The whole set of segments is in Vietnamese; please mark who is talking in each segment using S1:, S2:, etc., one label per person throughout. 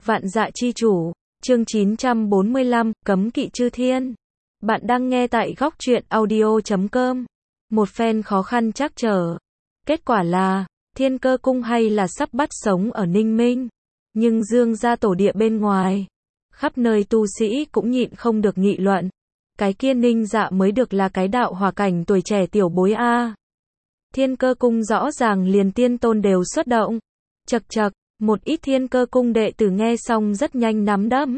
S1: Vạn Dạ Chi Chủ, chương 945, Cấm Kỵ Chư Thiên. Bạn đang nghe tại góc truyện audio.com. Một phen khó khăn trắc trở. Kết quả là, Thiên Cơ Cung hay là sắp bắt sống ở Ninh Minh. Nhưng Dương gia tổ địa bên ngoài, khắp nơi tu sĩ cũng nhịn không được nghị luận. Cái kia Ninh Dạ mới được là cái đạo hỏa cảnh tuổi trẻ tiểu bối a. Thiên Cơ Cung rõ ràng liền tiên tôn đều xuất động. Chậc chậc, một ít Thiên Cơ Cung đệ tử nghe xong rất nhanh nắm đấm.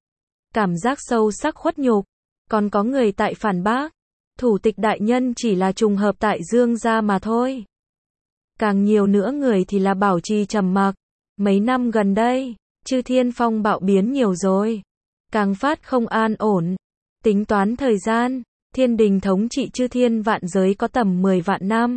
S1: Cảm giác sâu sắc khuất nhục. Còn có người tại phản bác, thủ tịch đại nhân chỉ là trùng hợp tại Dương gia mà thôi. Càng nhiều nữa người thì là bảo trì trầm mặc. Mấy năm gần đây, Chư Thiên phong bạo biến nhiều rồi. Càng phát không an ổn. Tính toán thời gian, Thiên Đình thống trị Chư Thiên vạn giới có tầm 10 vạn năm.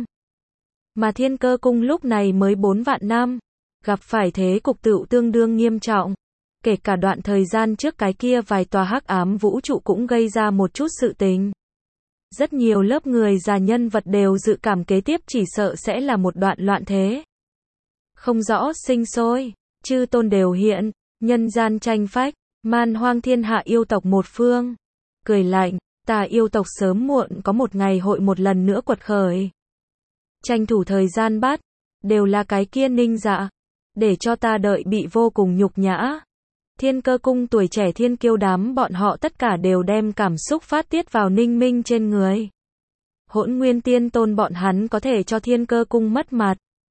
S1: Mà Thiên Cơ Cung lúc này mới 4 vạn năm. Gặp phải thế cục tựu tương đương nghiêm trọng. Kể cả đoạn thời gian trước cái kia vài tòa hắc ám vũ trụ cũng gây ra một chút sự tình. Rất nhiều lớp người già nhân vật đều dự cảm kế tiếp chỉ sợ sẽ là một đoạn loạn thế. Không rõ sinh sôi, chư tôn đều hiện, nhân gian tranh phách, man hoang thiên hạ yêu tộc một phương. Cười lạnh, ta yêu tộc sớm muộn có một ngày hội một lần nữa quật khởi. Tranh thủ thời gian bắt, đều là cái kia Ninh Dạ. Để cho ta đợi bị vô cùng nhục nhã. Thiên Cơ Cung tuổi trẻ thiên kiêu đám bọn họ tất cả đều đem cảm xúc phát tiết vào Ninh Minh trên người. Hỗn Nguyên Tiên Tôn bọn hắn có thể cho Thiên Cơ Cung mất mặt.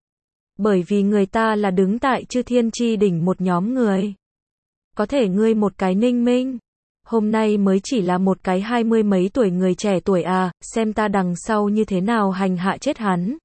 S1: Bởi vì người ta là đứng tại Chư Thiên chi đỉnh một nhóm người. Có thể ngươi một cái Ninh Minh. Hôm nay mới chỉ là một cái 20 mấy tuổi người trẻ tuổi à, xem ta đằng sau như thế nào hành hạ chết hắn.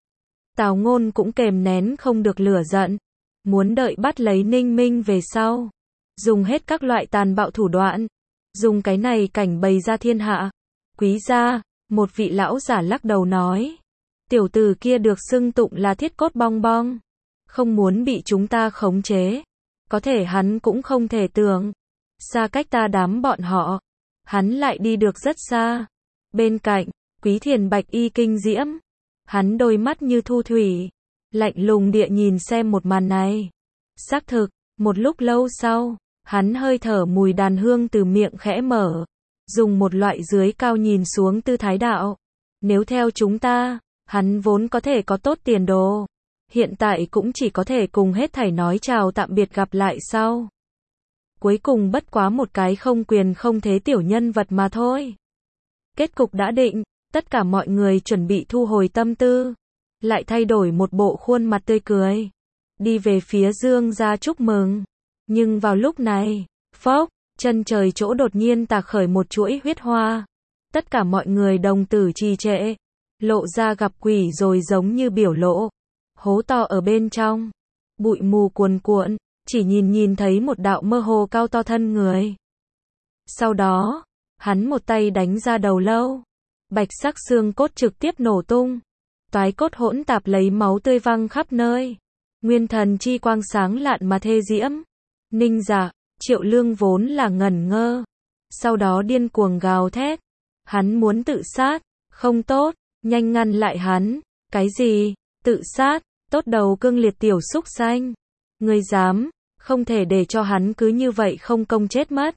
S1: Tào Ngôn cũng kềm nén không được lửa giận. Muốn đợi bắt lấy Ninh Minh về sau. Dùng hết các loại tàn bạo thủ đoạn. Dùng cái này cảnh bày ra thiên hạ. Quý gia, một vị lão giả lắc đầu nói. Tiểu tử kia được xưng tụng là thiết cốt bong bong. Không muốn bị chúng ta khống chế. Có thể hắn cũng không thể tưởng. Xa cách ta đám bọn họ. Hắn lại đi được rất xa. Bên cạnh, Quý Thiền bạch y kinh diễm. Hắn đôi mắt như thu thủy. Lạnh lùng địa nhìn xem một màn này. Xác thực, một lúc lâu sau, hắn hơi thở mùi đàn hương từ miệng khẽ mở. Dùng một loại dưới cao nhìn xuống tư thái đạo. Nếu theo chúng ta, hắn vốn có thể có tốt tiền đồ. Hiện tại cũng chỉ có thể cùng hết thảy nói chào tạm biệt gặp lại sau. Cuối cùng bất quá một cái không quyền không thế tiểu nhân vật mà thôi. Kết cục đã định, tất cả mọi người chuẩn bị thu hồi tâm tư. Lại thay đổi một bộ khuôn mặt tươi cười. Đi về phía Dương gia chúc mừng. Nhưng vào lúc này, phốc, chân trời chỗ đột nhiên tạc khởi một chuỗi huyết hoa. Tất cả mọi người đồng tử trì trệ. Lộ ra gặp quỷ rồi giống như biểu lộ. Hố to ở bên trong. Bụi mù cuồn cuộn. Chỉ nhìn thấy một đạo mơ hồ cao to thân người. Sau đó, hắn một tay đánh ra đầu lâu. Bạch sắc xương cốt trực tiếp nổ tung. Toái cốt hỗn tạp lấy máu tươi văng khắp nơi. Nguyên thần chi quang sáng lạn mà thê diễm. Ninh Dạ, Triệu Lương vốn là ngẩn ngơ. Sau đó điên cuồng gào thét. Hắn muốn tự sát. Không tốt, nhanh ngăn lại hắn. Cái gì? Tự sát? Tốt đầu cương liệt tiểu súc sanh. Ngươi dám, không thể để cho hắn cứ như vậy không công chết mất.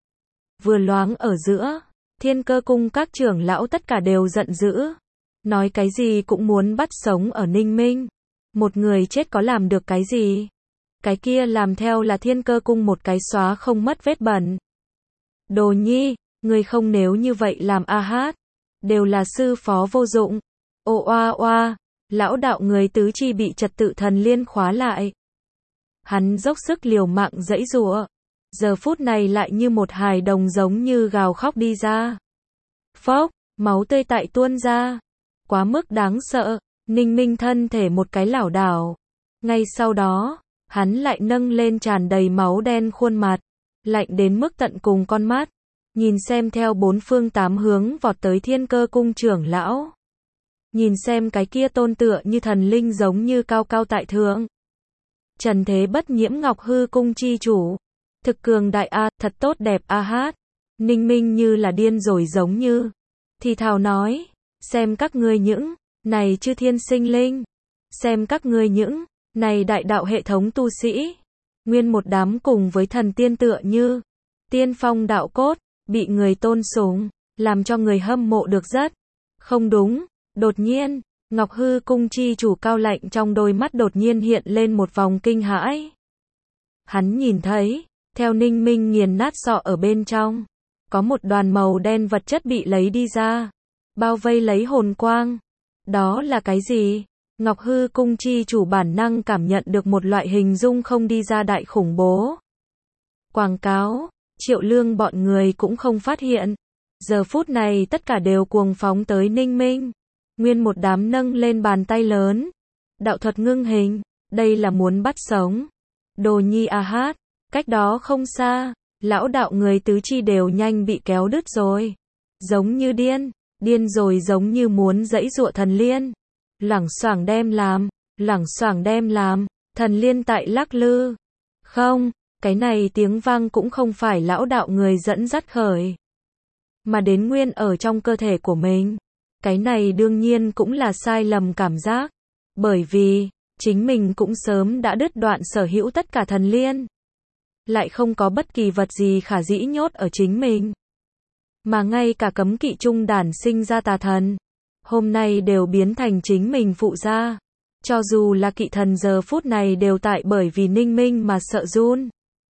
S1: Vừa loáng ở giữa, Thiên Cơ Cung các trưởng lão tất cả đều giận dữ. Nói cái gì cũng muốn bắt sống ở Ninh Minh. Một người chết có làm được cái gì? Cái kia làm theo là Thiên Cơ Cung một cái xóa không mất vết bẩn. Đồ Nhi, người không nếu như vậy làm a hát. Đều là sư phó vô dụng. Ô oa oa, lão đạo người tứ chi bị trật tự thần liên khóa lại. Hắn dốc sức liều mạng giãy giụa. Giờ phút này lại như một hài đồng giống như gào khóc đi ra. Phốc, máu tươi tại tuôn ra. Quá mức đáng sợ. Ninh Minh thân thể một cái lảo đảo. Ngay sau đó, hắn lại nâng lên tràn đầy máu đen khuôn mặt. Lạnh đến mức tận cùng con mắt. Nhìn xem theo bốn phương tám hướng vọt tới Thiên Cơ Cung trưởng lão. Nhìn xem cái kia tôn tựa như thần linh giống như cao cao tại thượng. Trần thế bất nhiễm Ngọc Hư Cung chi chủ. Thực cường đại a, thật tốt đẹp a hát. Ninh Minh như là điên rồi giống như. Thì thào nói, xem các ngươi những này Chư Thiên sinh linh. Xem các ngươi những này đại đạo hệ thống tu sĩ. Nguyên một đám cùng với thần tiên tựa như tiên phong đạo cốt, bị người tôn sùng, làm cho người hâm mộ được rất. Không đúng, đột nhiên, Ngọc Hư Cung chi chủ Cao Lạnh trong đôi mắt đột nhiên hiện lên một vòng kinh hãi. Hắn nhìn thấy, theo Ninh Minh nghiền nát sọ ở bên trong, có một đoàn màu đen vật chất bị lấy đi ra, bao vây lấy hồn quang. Đó là cái gì? Ngọc Hư Cung chi chủ bản năng cảm nhận được một loại hình dung không đi ra đại khủng bố. Quảng cáo, Triệu Lương bọn người cũng không phát hiện. Giờ phút này tất cả đều cuồng phóng tới Ninh Minh. Nguyên một đám nâng lên bàn tay lớn. Đạo thuật ngưng hình, đây là muốn bắt sống. Đồ Nhi a hát, cách đó không xa, lão đạo người tứ chi đều nhanh bị kéo đứt rồi. Giống như điên rồi giống như muốn giãy giụa thần liên. Lẳng xoảng đem làm, thần liên tại lắc lư. Không, cái này tiếng vang cũng không phải lão đạo người dẫn dắt khởi, mà đến nguyên ở trong cơ thể của mình. Cái này đương nhiên cũng là sai lầm cảm giác, bởi vì chính mình cũng sớm đã đứt đoạn sở hữu tất cả thần liên, lại không có bất kỳ vật gì khả dĩ nhốt ở chính mình, mà ngay cả cấm kỵ trung đản sinh ra tà thần, hôm nay đều biến thành chính mình phụ gia. Cho dù là kỵ thần giờ phút này đều tại bởi vì Ninh Minh mà sợ run.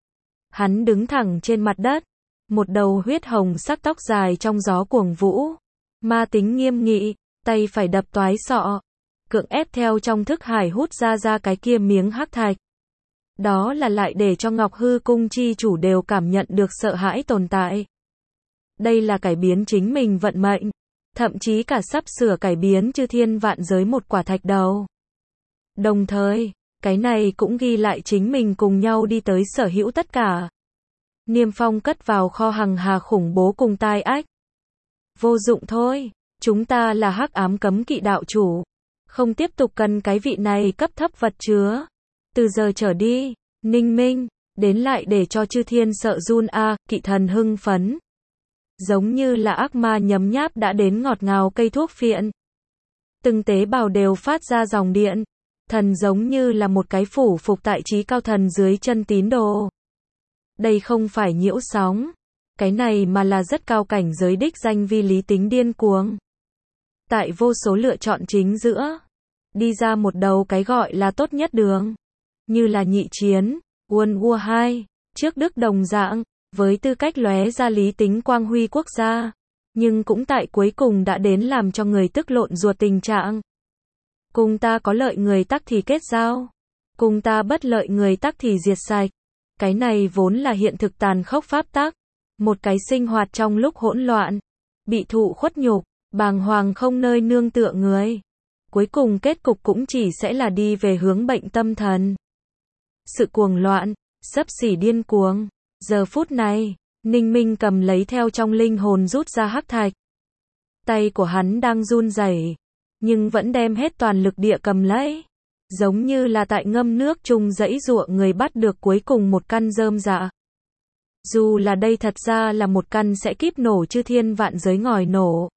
S1: Hắn đứng thẳng trên mặt đất, một đầu huyết hồng sắc tóc dài trong gió cuồng vũ, ma tính nghiêm nghị, tay phải đập toái sọ, cưỡng ép theo trong thức hải hút ra cái kia miếng hắc thạch. Đó là lại để cho Ngọc Hư Cung chi chủ đều cảm nhận được sợ hãi tồn tại. Đây là cải biến chính mình vận mệnh, thậm chí cả sắp sửa cải biến chư thiên vạn giới một quả thạch đầu. Đồng thời, cái này cũng ghi lại chính mình cùng nhau đi tới sở hữu tất cả. Niêm Phong cất vào kho hằng hà khủng bố cùng tai ách. Vô dụng thôi, chúng ta là hắc ám cấm kỵ đạo chủ, không tiếp tục cần cái vị này cấp thấp vật chứa. Từ giờ trở đi, Ninh Minh, đến lại để cho chư thiên sợ run a, kỵ thần hưng phấn. Giống như là ác ma nhấm nháp đã đến ngọt ngào cây thuốc phiện. Từng tế bào đều phát ra dòng điện. Thần giống như là một cái phủ phục tại trí cao thần dưới chân tín đồ. Đây không phải nhiễu sóng, cái này mà là rất cao cảnh giới đích danh vi lý tính điên cuồng. Tại vô số lựa chọn chính giữa, đi ra một đầu cái gọi là tốt nhất đường. Như là nhị chiến, World War 2, trước Đức đồng dạng, với tư cách lóe ra lý tính quang huy quốc gia, nhưng cũng tại cuối cùng đã đến làm cho người tức lộn ruột tình trạng. Cùng ta có lợi người tắc thì kết giao, cùng ta bất lợi người tắc thì diệt sạch. Cái này vốn là hiện thực tàn khốc pháp tắc, một cái sinh hoạt trong lúc hỗn loạn, bị thụ khuất nhục, bàng hoàng không nơi nương tựa người. Cuối cùng kết cục cũng chỉ sẽ là đi về hướng bệnh tâm thần. Sự cuồng loạn, xấp xỉ điên cuồng. Giờ phút này, Ninh Minh cầm lấy theo trong linh hồn rút ra hắc thạch. Tay của hắn đang run rẩy, nhưng vẫn đem hết toàn lực địa cầm lấy. Giống như là tại ngâm nước chung dãy giụa người bắt được cuối cùng một căn rơm dạ. Dù là đây thật ra là một căn sẽ kíp nổ chư thiên vạn giới ngòi nổ.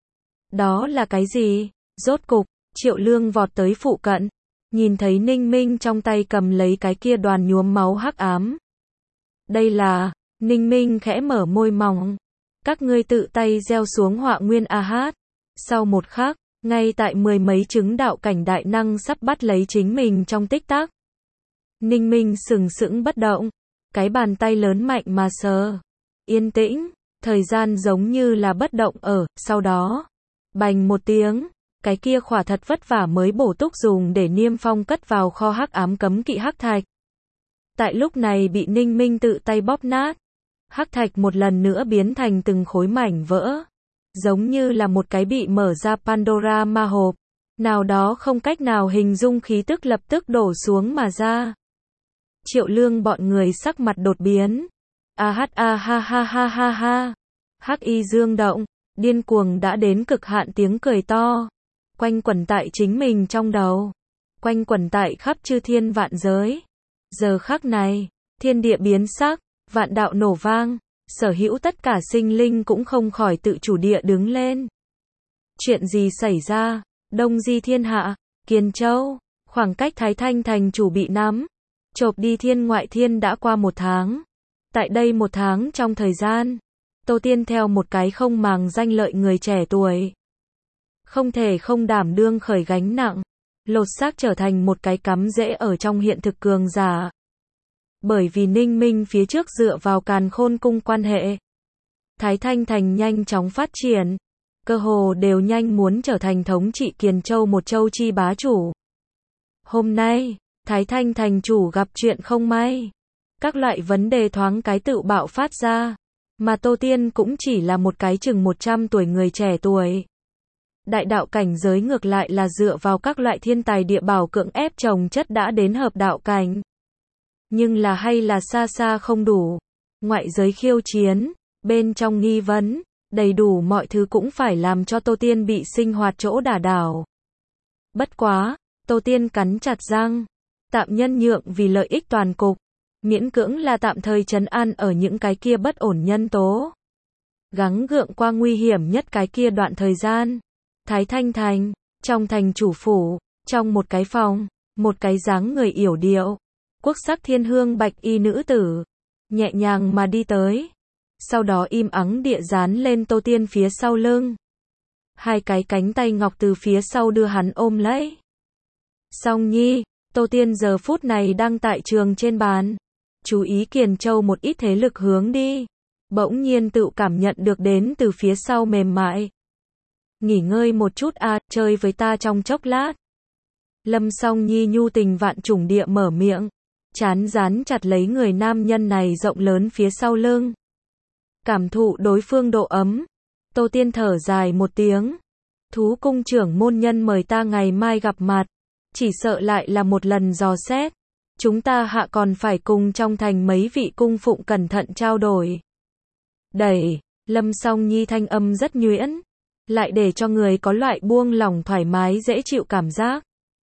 S1: Đó là cái gì? Rốt cục, Triệu Lương vọt tới phụ cận, nhìn thấy Ninh Minh trong tay cầm lấy cái kia đoàn nhuốm máu hắc ám. Đây là, Ninh Minh khẽ mở môi mỏng. Các ngươi tự tay gieo xuống họa nguyên a hát. Sau một khắc, ngay tại mười mấy chứng đạo cảnh đại năng sắp bắt lấy chính mình trong tích tắc. Ninh Minh sừng sững bất động, cái bàn tay lớn mạnh mà sờ. Yên tĩnh, thời gian giống như là bất động ở, sau đó, bành một tiếng, cái kia khỏa thật vất vả mới bổ túc dùng để Niêm Phong cất vào kho hắc ám cấm kỵ hắc thạch. Tại lúc này bị Ninh Minh tự tay bóp nát. Hắc thạch một lần nữa biến thành từng khối mảnh vỡ. Giống như là một cái bị mở ra Pandora ma hộp. Nào đó không cách nào hình dung khí tức lập tức đổ xuống mà ra. Triệu Lương bọn người sắc mặt đột biến. A ha ha ha ha ha ha. Hắc y dương động, điên cuồng đã đến cực hạn tiếng cười to. Quanh quẩn tại chính mình trong đầu. Quanh quẩn tại khắp chư thiên vạn giới. Giờ khắc này, thiên địa biến sắc, vạn đạo nổ vang, sở hữu tất cả sinh linh cũng không khỏi tự chủ địa đứng lên. Chuyện gì xảy ra? Đông Di thiên hạ, Kiên Châu, khoảng cách Thái Thanh thành chủ bị nắm. Chộp đi thiên ngoại thiên đã qua 1 tháng. Tại đây 1 tháng trong thời gian, Tô Tiên theo một cái không màng danh lợi người trẻ tuổi. Không thể không đảm đương khởi gánh nặng, lột xác trở thành một cái cắm rễ ở trong hiện thực cường giả. Bởi vì Ninh Minh phía trước dựa vào Càn Khôn cung quan hệ, Thái Thanh Thành nhanh chóng phát triển, cơ hồ đều nhanh muốn trở thành thống trị Kiền Châu một châu chi bá chủ. Hôm nay, Thái Thanh Thành chủ gặp chuyện không may. Các loại vấn đề thoáng cái tự bạo phát ra, mà Tô Tiên cũng chỉ là một cái chừng 100 tuổi người trẻ tuổi. Đại đạo cảnh giới ngược lại là dựa vào các loại thiên tài địa bảo cưỡng ép chồng chất đã đến hợp đạo cảnh. Nhưng là hay là xa xa không đủ. Ngoại giới khiêu chiến, bên trong nghi vấn, đầy đủ mọi thứ cũng phải làm cho Tô Tiên bị sinh hoạt chỗ đả đảo. Bất quá, Tô Tiên cắn chặt răng, tạm nhân nhượng vì lợi ích toàn cục, miễn cưỡng là tạm thời trấn an ở những cái kia bất ổn nhân tố. Gắng gượng qua nguy hiểm nhất cái kia đoạn thời gian. Thái Thanh Thành, trong thành chủ phủ, trong một cái phòng, một cái dáng người yểu điệu, quốc sắc thiên hương bạch y nữ tử, nhẹ nhàng mà đi tới. Sau đó im ắng địa dán lên Tô Tiên phía sau lưng. Hai cái cánh tay ngọc từ phía sau đưa hắn ôm lấy. Song Nhi, Tô Tiên giờ phút này đang tại trường trên bàn. Chú ý Kiền Châu một ít thế lực hướng đi. Bỗng nhiên tự cảm nhận được đến từ phía sau mềm mại. Nghỉ ngơi một chút chơi với ta trong chốc lát. Lâm Song Nhi nhu tình vạn trùng địa mở miệng. Chán dán chặt lấy người nam nhân này rộng lớn phía sau lưng. Cảm thụ đối phương độ ấm. Tô Tiên thở dài một tiếng. Thú cung trưởng môn nhân mời ta ngày mai gặp mặt. Chỉ sợ lại là một lần dò xét. Chúng ta hạ còn phải cùng trong thành mấy vị cung phụng cẩn thận trao đổi. Đẩy, Lâm Song Nhi thanh âm rất nhuyễn. Lại để cho người có loại buông lỏng thoải mái dễ chịu cảm giác.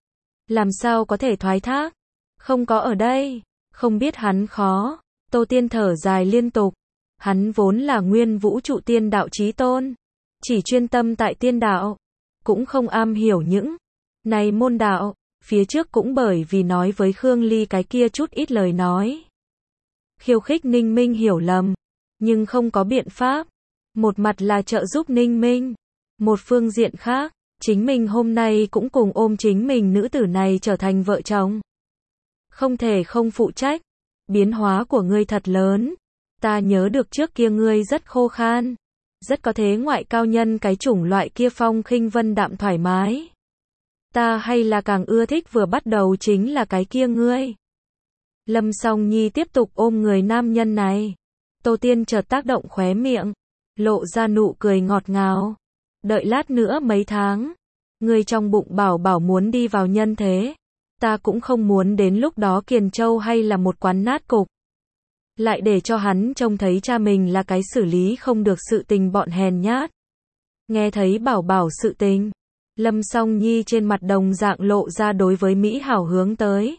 S1: Làm sao có thể thoái thác? Không có ở đây. Không biết hắn khó. Tô Tiên thở dài liên tục. Hắn vốn là nguyên vũ trụ tiên đạo chí tôn. Chỉ chuyên tâm tại tiên đạo. Cũng không am hiểu những này môn đạo. Phía trước cũng bởi vì nói với Khương Ly cái kia chút ít lời nói. Khiêu khích Ninh Minh hiểu lầm. Nhưng không có biện pháp. Một mặt là trợ giúp Ninh Minh. Một phương diện khác, chính mình hôm nay cũng cùng ôm chính mình nữ tử này trở thành vợ chồng. Không thể không phụ trách. Biến hóa của ngươi thật lớn. Ta nhớ được trước kia ngươi rất khô khan. Rất có thế ngoại cao nhân cái chủng loại kia phong khinh vân đạm thoải mái. Ta hay là càng ưa thích vừa bắt đầu chính là cái kia ngươi. Lâm Song Nhi tiếp tục ôm người nam nhân này. Tô Tiên chợt tác động khóe miệng. Lộ ra nụ cười ngọt ngào. Đợi lát nữa mấy tháng. Ngươi trong bụng bảo bảo muốn đi vào nhân thế. Ta cũng không muốn đến lúc đó Kiền Châu hay là một quán nát cục. Lại để cho hắn trông thấy cha mình là cái xử lý không được sự tình bọn hèn nhát. Nghe thấy bảo bảo sự tình. Lâm Song Nhi trên mặt đồng dạng lộ ra đối với Mỹ hảo hướng tới.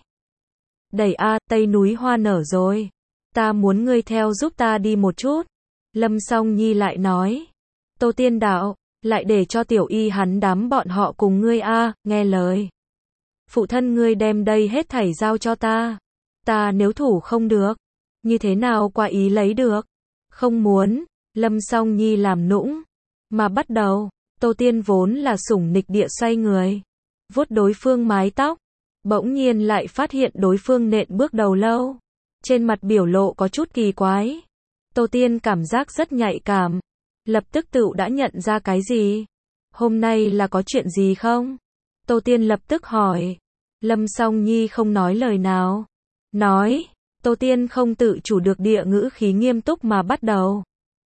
S1: Đẩy Tây núi hoa nở rồi. Ta muốn ngươi theo giúp ta đi một chút. Lâm Song Nhi lại nói. Tô Tiên đạo, lại để cho tiểu y hắn đám bọn họ cùng ngươi nghe lời. Phụ thân ngươi đem đây hết thảy giao cho ta. Ta nếu thủ không được. Như thế nào qua ý lấy được? Không muốn. Lâm Song Nhi làm nũng. Mà bắt đầu. Tô Tiên vốn là sủng nịch địa xoay người. Vuốt đối phương mái tóc. Bỗng nhiên lại phát hiện đối phương nện bước đầu lâu. Trên mặt biểu lộ có chút kỳ quái. Tô Tiên cảm giác rất nhạy cảm. Lập tức tự đã nhận ra cái gì? Hôm nay là có chuyện gì không? Tô Tiên lập tức hỏi. Lâm Song Nhi không nói lời nào. Nói. Tô Tiên không tự chủ được địa ngữ khí nghiêm túc mà bắt đầu.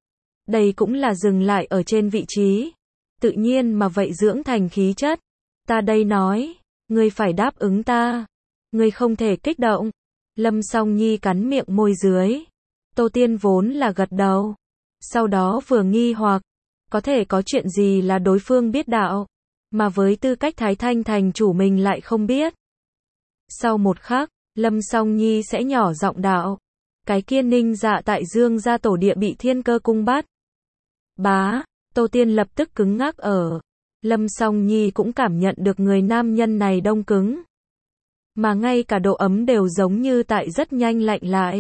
S1: Đây cũng là dừng lại ở trên vị trí. Tự nhiên mà vậy dưỡng thành khí chất. Ta đây nói. Ngươi phải đáp ứng ta. Ngươi không thể kích động. Lâm Song Nhi cắn miệng môi dưới. Tô Tiên vốn là gật đầu. Sau đó vừa nghi hoặc. Có thể có chuyện gì là đối phương biết đạo. Mà với tư cách Thái Thanh thành chủ mình lại không biết. Sau một khắc. Lâm Song Nhi sẽ nhỏ giọng đạo. Cái kia Ninh Dạ tại Dương gia tổ địa bị Thiên Cơ cung bắt. Bá. Tô Tiên lập tức cứng ngắc ở. Lâm Song Nhi cũng cảm nhận được người nam nhân này đông cứng. mà ngay cả độ ấm đều giống như tại rất nhanh lạnh lại.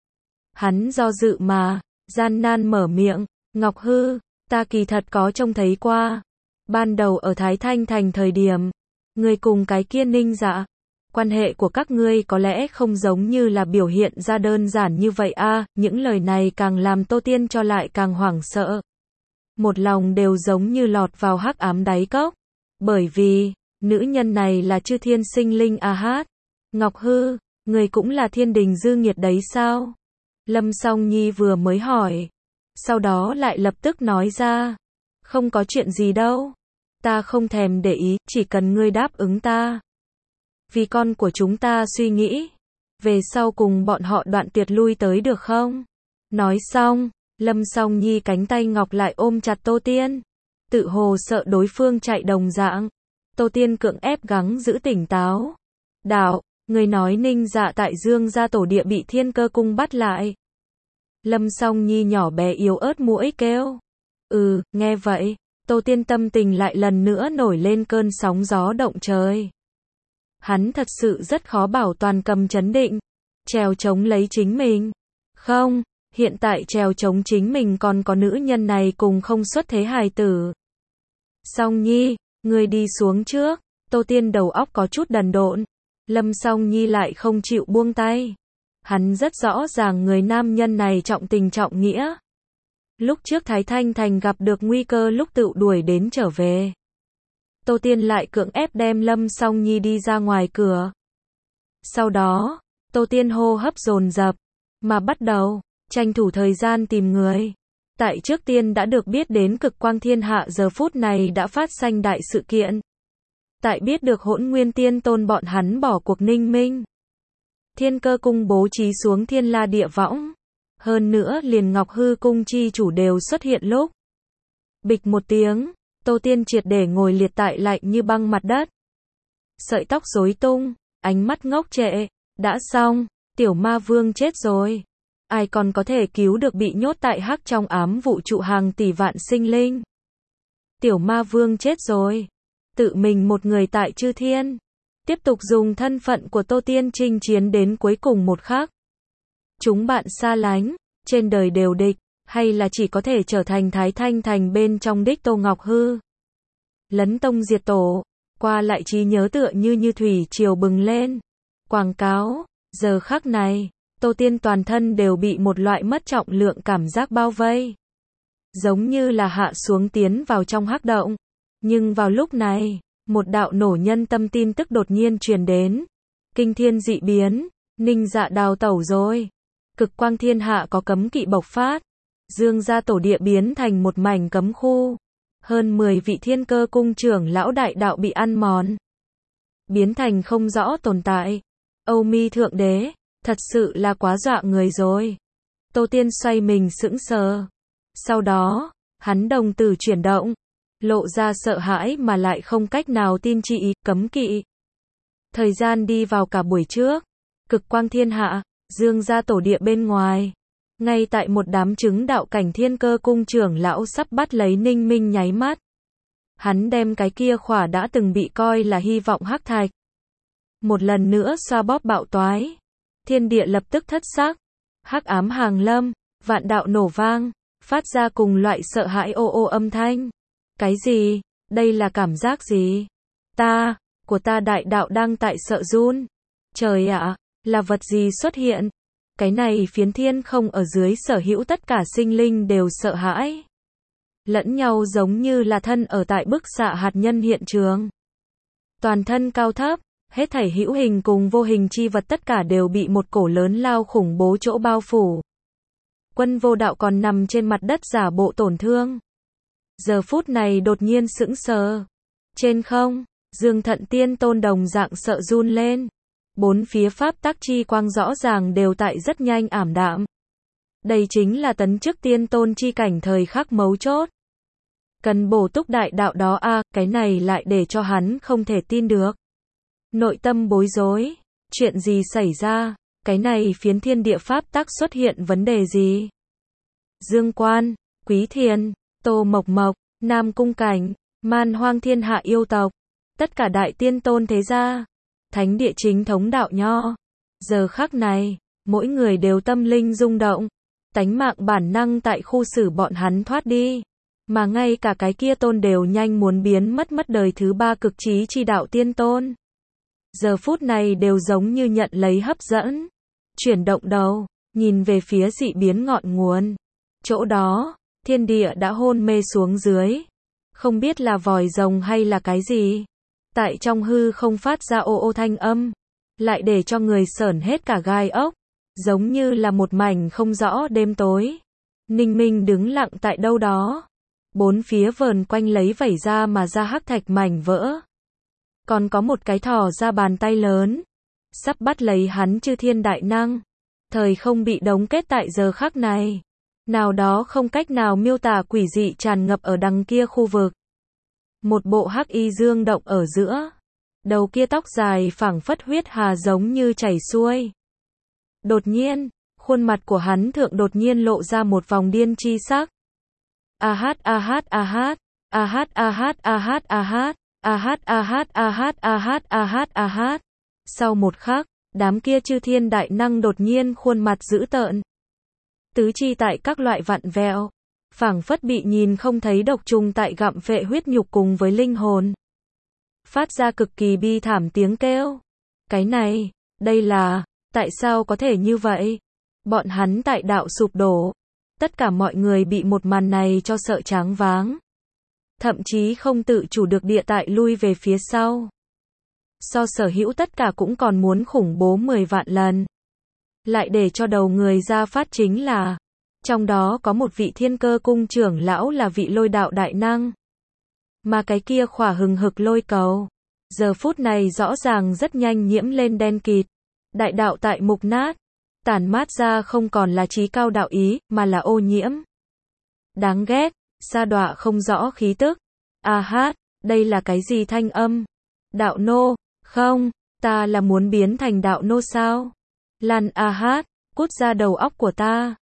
S1: Hắn do dự mà, gian nan mở miệng, Ngọc Hư, ta kỳ thật có trông thấy qua. Ban đầu ở Thái Thanh Thành thời điểm, ngươi cùng cái kia Ninh Dạ, quan hệ của các ngươi có lẽ không giống như là biểu hiện ra đơn giản như vậy a. Những lời này càng làm Tô Tiên cho lại càng hoảng sợ. Một lòng đều giống như lọt vào hắc ám đáy cốc. Bởi vì, nữ nhân này là chư thiên sinh linh a hát. Ngọc Hư, người cũng là thiên đình dư nghiệt đấy sao? Lâm Song Nhi vừa mới hỏi. Sau đó lại lập tức nói ra. Không có chuyện gì đâu. Ta không thèm để ý, chỉ cần ngươi đáp ứng ta. Vì con của chúng ta suy nghĩ. Về sau cùng bọn họ đoạn tuyệt lui tới được không? Nói xong, Lâm Song Nhi cánh tay ngọc lại ôm chặt Tô Tiên. Tự hồ sợ đối phương chạy đồng dạng. Tô Tiên cưỡng ép gắng giữ tỉnh táo. Đạo, người nói Ninh Dạ tại Dương gia tổ địa bị Thiên Cơ cung bắt lại. Lâm Song Nhi nhỏ bé yếu ớt mũi kêu. Nghe vậy, Tô Tiên tâm tình lại lần nữa nổi lên cơn sóng gió động trời. Hắn thật sự rất khó bảo toàn cầm chấn định, trèo chống lấy chính mình. Không, hiện tại trèo chống chính mình còn có nữ nhân này cùng không xuất thế hài tử. Song Nhi, ngươi đi xuống trước. Tô Tiên đầu óc có chút đần độn. Lâm Song Nhi lại không chịu buông tay. Hắn rất rõ ràng người nam nhân này trọng tình trọng nghĩa. Lúc trước Thái Thanh Thành gặp được nguy cơ lúc tự đuổi đến trở về. Tô Tiên lại cưỡng ép đem Lâm Song Nhi đi ra ngoài cửa. Sau đó, Tô Tiên hô hấp dồn dập, mà bắt đầu tranh thủ thời gian tìm người. Tại trước tiên đã được biết đến Cực Quang Thiên Hạ giờ phút này đã phát sinh đại sự kiện. Tại biết được Hỗn Nguyên Tiên Tôn bọn hắn bỏ cuộc Ninh Minh. Thiên Cơ cung bố trí xuống Thiên La Địa Võng. Hơn nữa liền Ngọc Hư cung chi chủ đều xuất hiện lúc. Bịch một tiếng, Tô Tiên triệt để ngồi liệt tại lạnh như băng mặt đất. Sợi tóc rối tung, ánh mắt ngốc trệ, đã xong, tiểu ma vương chết rồi. Ai còn có thể cứu được bị nhốt tại hắc trong ám vũ trụ hàng tỷ vạn sinh linh. Tiểu ma vương chết rồi. Tự mình một người tại chư thiên. Tiếp tục dùng thân phận của Tô Tiên chinh chiến đến cuối cùng một khắc. Chúng bạn xa lánh, trên đời đều địch, hay là chỉ có thể trở thành Thái Thanh Thành bên trong đích Tô Ngọc Hư. Lấn tông diệt tổ, qua lại trí nhớ tựa như thủy triều bừng lên. Quảng cáo, giờ khắc này, Tô Tiên toàn thân đều bị một loại mất trọng lượng cảm giác bao vây. Giống như là hạ xuống tiến vào trong hắc động. Nhưng vào lúc này, một đạo nổ nhân tâm tin tức đột nhiên truyền đến. Kinh thiên dị biến, Ninh Dạ đào tẩu rồi. Cực Quang Thiên Hạ có cấm kỵ bộc phát. Dương gia tổ địa biến thành một mảnh cấm khu. Hơn 10 vị Thiên Cơ cung trưởng lão đại đạo bị ăn mòn. Biến thành không rõ tồn tại. Âu Mi Thượng Đế, thật sự là quá dọa người rồi. Tô Tiên xoay mình sững sờ. Sau đó, hắn đồng tử chuyển động. Lộ ra sợ hãi mà lại không cách nào tin chi ý, cấm kỵ. Thời gian đi vào cả buổi trước. Cực Quang Thiên Hạ, Dương gia tổ địa bên ngoài. Ngay tại một đám chứng đạo cảnh Thiên Cơ cung trưởng lão sắp bắt lấy Ninh Minh nháy mắt. Hắn đem cái kia khỏa đã từng bị coi là hy vọng hắc thạch. Một lần nữa xoa bóp bạo toái. Thiên địa lập tức thất sắc. Hắc ám hàng lâm, vạn đạo nổ vang, phát ra cùng loại sợ hãi ô ô âm thanh. Cái gì? Đây là cảm giác gì? Của ta đại đạo đang tại sợ run. Trời ạ, là vật gì xuất hiện? Cái này phiến thiên không ở dưới sở hữu tất cả sinh linh đều sợ hãi. Lẫn nhau giống như là thân ở tại bức xạ hạt nhân hiện trường. Toàn thân cao thấp, hết thảy hữu hình cùng vô hình chi vật tất cả đều bị một cổ lớn lao khủng bố chỗ bao phủ. Quân Vô Đạo còn nằm trên mặt đất giả bộ tổn thương. Giờ phút này đột nhiên sững sờ. Trên không, Dương Thận Tiên Tôn đồng dạng sợ run lên. Bốn phía pháp tắc chi quang rõ ràng đều tại rất nhanh ảm đạm. Đây chính là tấn chức tiên tôn chi cảnh thời khắc mấu chốt. Cần bổ túc đại đạo đó cái này lại để cho hắn không thể tin được. Nội tâm bối rối, chuyện gì xảy ra, cái này phiến thiên địa pháp tắc xuất hiện vấn đề gì? Dương Quan, Quý Thiền, Tô Mộc Mộc, Nam Cung Cảnh, Man Hoang Thiên Hạ yêu tộc, tất cả đại tiên tôn thế gia, thánh địa chính thống đạo nho. Giờ khắc này, mỗi người đều tâm linh rung động, tánh mạng bản năng tại khu xử bọn hắn thoát đi. Mà ngay cả cái kia tôn đều nhanh muốn biến mất đời thứ ba cực trí chi đạo tiên tôn. Giờ phút này đều giống như nhận lấy hấp dẫn. Chuyển động đầu, nhìn về phía dị biến ngọn nguồn. Chỗ đó, thiên địa đã hôn mê xuống dưới. Không biết là vòi rồng hay là cái gì. Tại trong hư không phát ra ô ô thanh âm. Lại để cho người sởn hết cả gai ốc. Giống như là một mảnh không rõ đêm tối. Ninh Minh đứng lặng tại đâu đó. Bốn phía vờn quanh lấy vẩy ra mà ra hắc thạch mảnh vỡ. Còn có một cái thò ra bàn tay lớn. Sắp bắt lấy hắn chư thiên đại năng. Thời không bị đóng kết tại giờ khắc này. Nào đó không cách nào miêu tả quỷ dị tràn ngập ở đằng kia khu vực. Một bộ hắc y dương động ở giữa. Đầu kia tóc dài phảng phất huyết hà giống như chảy xuôi. Đột nhiên, khuôn mặt của hắn thượng đột nhiên lộ ra một vòng điên chi sắc. A hát a hát a hát, a hát a hát a hát a hát, a hát a hát a hát a hát a hát a hát. Sau một khắc, đám kia chư thiên đại năng đột nhiên khuôn mặt dữ tợn. Tứ chi tại các loại vặn vẹo, phảng phất bị nhìn không thấy độc trùng tại gặm phệ huyết nhục cùng với linh hồn. Phát ra cực kỳ bi thảm tiếng kêu. Cái này, đây là, tại sao có thể như vậy? Bọn hắn tại đạo sụp đổ. Tất cả mọi người bị một màn này cho sợ choáng váng. Thậm chí không tự chủ được địa tại lui về phía sau. So sở hữu tất cả cũng còn muốn khủng bố 10 vạn lần. Lại để cho đầu người ra phát chính là, trong đó có một vị thiên cơ cung trưởng lão là vị lôi đạo đại năng. Mà cái kia khỏa hừng hực lôi cầu, giờ phút này rõ ràng rất nhanh nhiễm lên đen kịt. Đại đạo tại mục nát, tản mát ra không còn là trí cao đạo ý, mà là ô nhiễm. Đáng ghét, sa đọa không rõ khí tức. A hát, đây là cái gì thanh âm? Đạo nô, không, ta là muốn biến thành đạo nô sao? Lăn a hát, cút ra đầu óc của ta.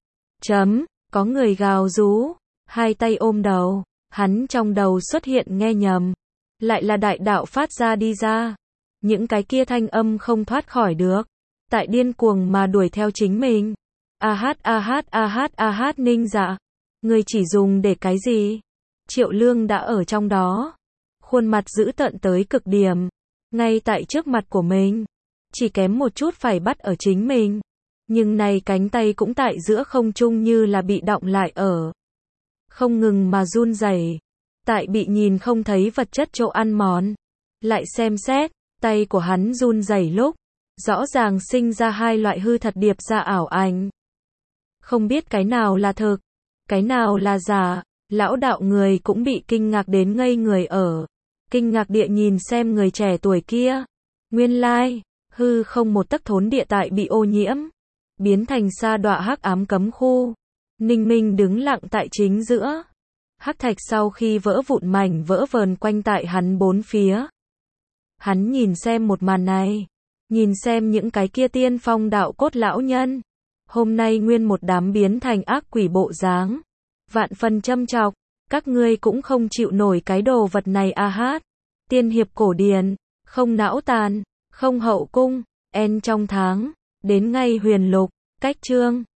S1: Có người gào rú, hai tay ôm đầu, hắn trong đầu xuất hiện nghe nhầm. Lại là đại đạo phát ra đi ra. Những cái kia thanh âm không thoát khỏi được. Tại điên cuồng mà đuổi theo chính mình. A hát a hát a hát a hát ninh dạ. Người chỉ dùng để cái gì? Triệu Lương đã ở trong đó. Khuôn mặt dữ tợn tới cực điểm. Ngay tại trước mặt của mình. Chỉ kém một chút phải bắt ở chính mình. Nhưng này cánh tay cũng tại giữa không trung như là bị đọng lại ở. Không ngừng mà run rẩy. Tại bị nhìn không thấy vật chất chỗ ăn mòn. Lại xem xét, tay của hắn run rẩy lúc. Rõ ràng sinh ra hai loại hư thật điệp ra ảo ảnh. Không biết cái nào là thực, cái nào là giả, lão đạo người cũng bị kinh ngạc đến ngây người ở. Kinh ngạc địa nhìn xem người trẻ tuổi kia. Nguyên lai, hư không một tấc thốn địa tại bị ô nhiễm. Biến thành sa đọa hắc ám cấm khu. Ninh Minh đứng lặng tại chính giữa. Hắc thạch sau khi vỡ vụn mảnh vỡ vờn quanh tại hắn bốn phía. Hắn nhìn xem một màn này. Nhìn xem những cái kia tiên phong đạo cốt lão nhân. Hôm nay nguyên một đám biến thành ác quỷ bộ dáng. Vạn phần châm chọc. Các ngươi cũng không chịu nổi cái đồ vật này a hát. Tiên hiệp cổ điển. Không não tàn. Không hậu cung. En trong tháng. Đến ngay huyền lục. Cách chương.